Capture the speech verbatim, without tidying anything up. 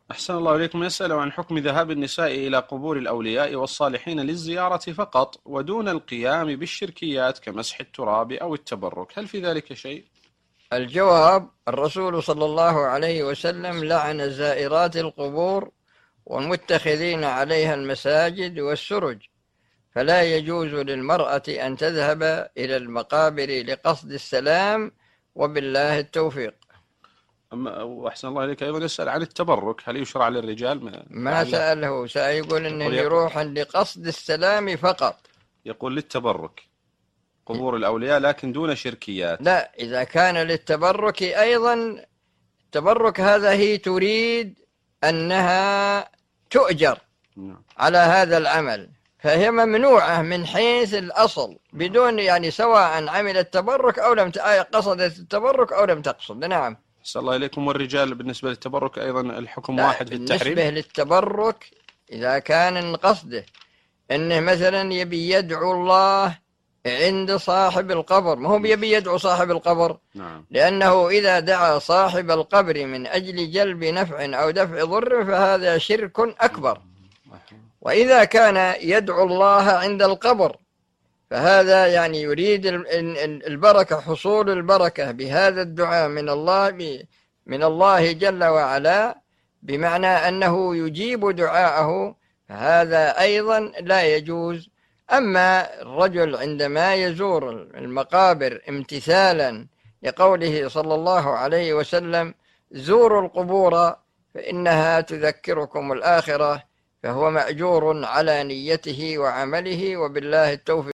أحسن الله إليكم. يسأل عن حكم ذهاب النساء إلى قبور الأولياء والصالحين للزيارة فقط ودون القيام بالشركيات كمسح التراب أو التبرك، هل في ذلك شيء؟ الجواب: الرسول صلى الله عليه وسلم لعن زائرات القبور والمتخذين عليها المساجد والسرج، فلا يجوز للمرأة أن تذهب إلى المقابر لقصد السلام، وبالله التوفيق. أما وأحسن الله إليك أيضا يسأل عن التبرك، هل يشرع للرجال؟ ما, ما سأله، سيقول إنه يروح لقصد السلام فقط. يقول للتبرك قبور الأولياء لكن دون شركيات. لا، إذا كان للتبرك أيضا، التبرك هذا هي تريد أنها تؤجر على هذا العمل، فهي ممنوعة من حيث الأصل بدون يعني سواء عملت تبرك أو لم قصدت التبرك أو لم تقصد. نعم. أحسن الله إليكم. والرجال بالنسبة للتبرك أيضا الحكم واحد في التحريم؟ بالنسبة للتبرك إذا كان قصده إنه مثلا يبي يدعو الله عند صاحب القبر، ما هو يبي يدعو صاحب القبر. نعم. لأنه إذا دعا صاحب القبر من أجل جلب نفع أو دفع ضر فهذا شرك أكبر. وإذا كان يدعو الله عند القبر فهذا يعني يريد البركة، حصول البركة بهذا الدعاء من الله من الله جل وعلا، بمعنى أنه يجيب دعاءه، فهذا أيضا لا يجوز. أما الرجل عندما يزور المقابر امتثالا لقوله صلى الله عليه وسلم: زوروا القبور فإنها تذكركم الآخرة، فهو مأجور على نيته وعمله، وبالله التوفيق.